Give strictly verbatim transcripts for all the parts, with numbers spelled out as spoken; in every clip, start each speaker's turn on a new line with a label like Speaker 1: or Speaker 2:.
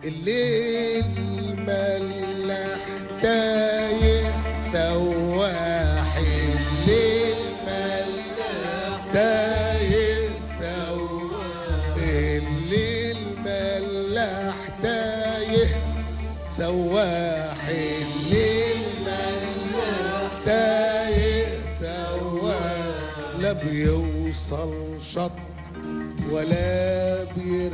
Speaker 1: الليل ملح تايه سواح، الليل ملح تايه سواح، الليل ملح تايه سواح، الليل ملح تايه سواح، لا بيوصل شط ولا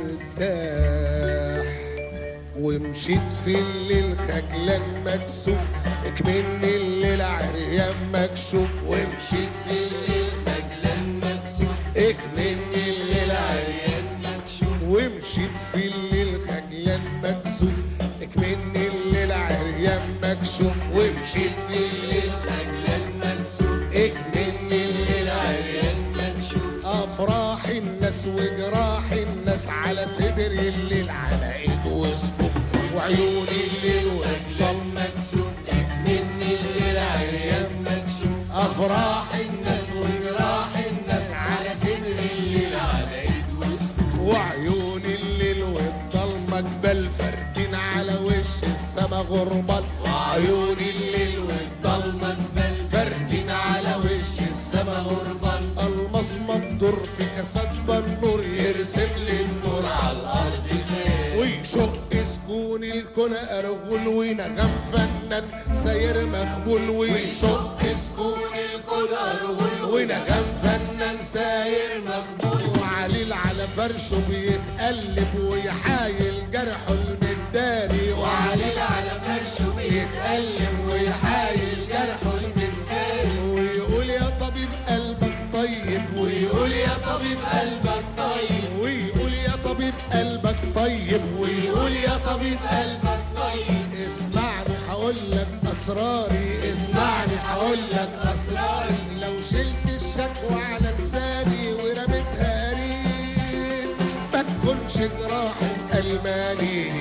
Speaker 1: بيرتاح، ومشيت في الليل خجلان مكسوف، اكمن الليل عريان مكشوف، ومشيت في الليل خجلان مكسوف، اكمن الليل عريان مكشوف، ومشيت في الليل خجلان مكسوف، اكمن الليل عريان مكشوف، ومشيت في الليل خجلان مكسوف، اكمن الليل عريان مكشوف، افراح الناس وجراح الناس على صدر الليل، على ايد وصفوف وعيون الليل وجلال مكسوف، اكمن الليل عريان مكشوف، افراح الناس وجراح الناس على صدر الليل، على ايد وصفوف وعيون الليل والضلمه جبال فردين على وش السما غربال، وعيون الليل والضلمه جبال فردين على وش السما غربال، المصمى الدور في كاسات النور يرسم لي النور على الارض خير، ويشق سكون الكون ارغل ونغم فنان ساير مخبول، ويشق سكون الكون ارغل ونغم فنان ساير مخبول، وعليل على فرشه بيتقلب ويحايل جرحه المداري، وعليل على فرشه بيتقلب ويحايل جرحه المداري، ويقول يا طبيب قلبك طيب، ويقول يا طبيب قلبك طيب، ويقول يا طبيب قلبك طيب، ويقول يا طبيب قلبك طيب، اسمعني هقول لك اسراري، اسمعني هقول لك اسراري، لو شلت الشكوى على لساني ورميتها قريب ما تكونش جراح الماني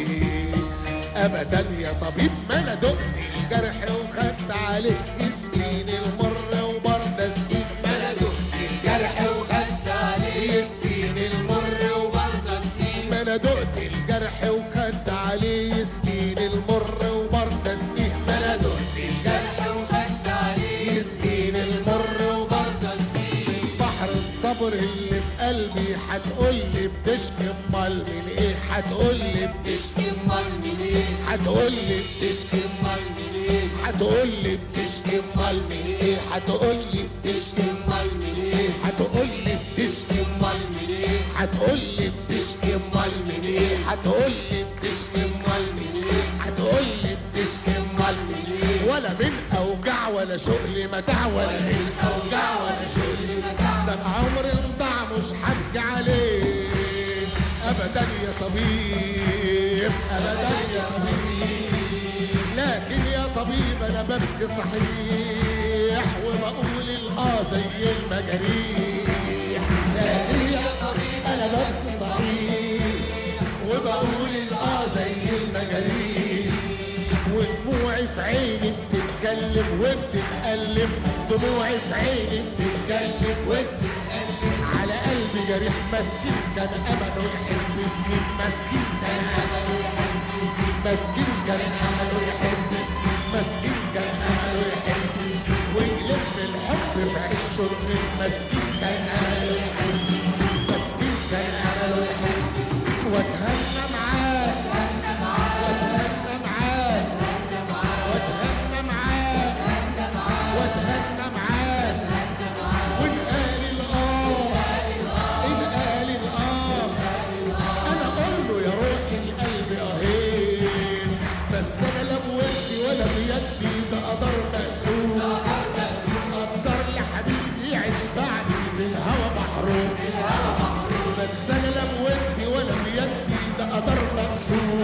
Speaker 1: ابدا يا طبيب، ما انا دقت الجرح وخدت عليه يسقين المر وبرده سقين، ما انا دقت الجرح وخدت عليه يسقين المر وبرده سقين، ما انا دقت الجرح وخدت عليه يسقين المر وبرده سقين، ما انا دقت الجرح وخدت عليه يسقين المر وبرده سقين، بحر الصبر اللي في قلبي هتقولي بتشكي امال من ايه، هتقولي بتشكي امال من ايه، هتقولي بتشكي امال من ايه، هتقولي بتشكي امال من ايه، هتقولي بتشكي امال من ايه، هتقولي بتشكي امال من ايه، هتقولي بتشكي امال من ايه، هتقولي بتشكي امال من ايه، هتقولي بتشكي امال من ايه، ولا من اوجاع ولا شغل متاع، ولا من اوجاع ولا شغل متاع، ده انا عمري انضاع مش حج عليه ابدا يا طبيب، ابدا يا طبيب، لكن يا طبيب انا ببكي صحيح وبقول الاه زي المجاريح، لكن يا طبيب انا ببكي صحيح وبقول الاه زي المجاريح، ودموعي في عيني بتتكلم وبتتألم، دموعي في عيني بتتكلم وبتتألم، على قلبي جريح مسكين كان امله يحب سنين، مسكين كان امله يحب سنين، مسكين كان امله يحب سنين، مسكين كان امله يحب سنين، ويلف الحب في عشه اتنين، مسكين كان امله يحب سنين، مسكين كان امله يحب سنين، واتهنى معاه واتهنى معاه واتهنى معاه واتهنى معاه واتهنى معاه، وان قال الاه ان قال الاه انا اقول له يا روحي القلب اهين، بس انا لا بودي ولا بيدي ده قدر مقسوم، قدر لحبيبي يعيش بعدي في الهوى محروم، بس انا لا بودي ولا بيدي ده قدر مقسوم،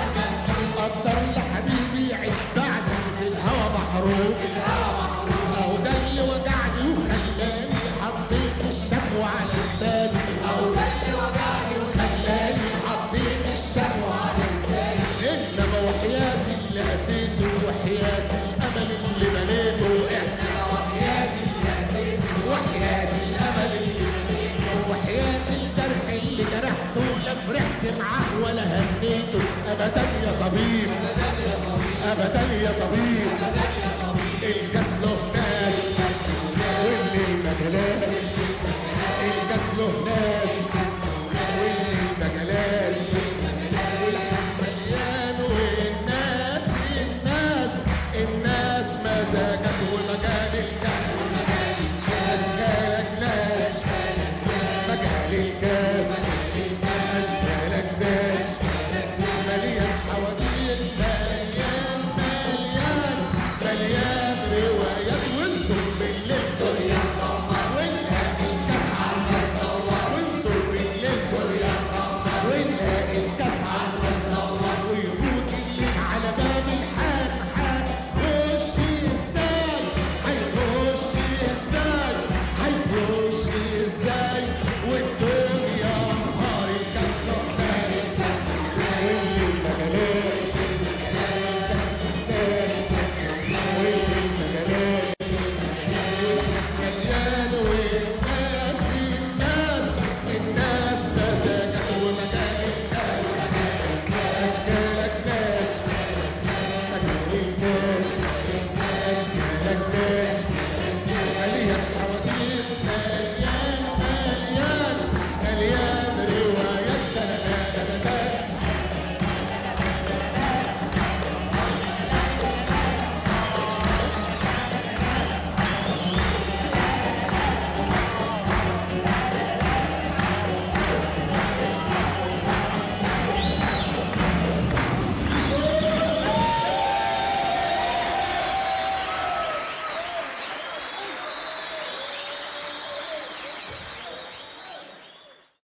Speaker 1: قدر لحبيبي يعيش بعدي في الهوى محروم، اهو ده اللي وجعني وخلاني حطيت الشكوى على لساني، اهو ده اللي وجعني وخلاني حطيت الشكوى على لساني، انما وحياتي اللي قسيته وحياتي الامل اللي بنيته، انما وحياتي اللي قسيته وحياتي الامل اللي بنيته، وحياتي الجرح اللي جرحته لا فرحت معاه ولا هنيته، ابدا يا طبيب، ابدا يا طبيب. الكاس له ناس واللي المجالات، الكاس له ناس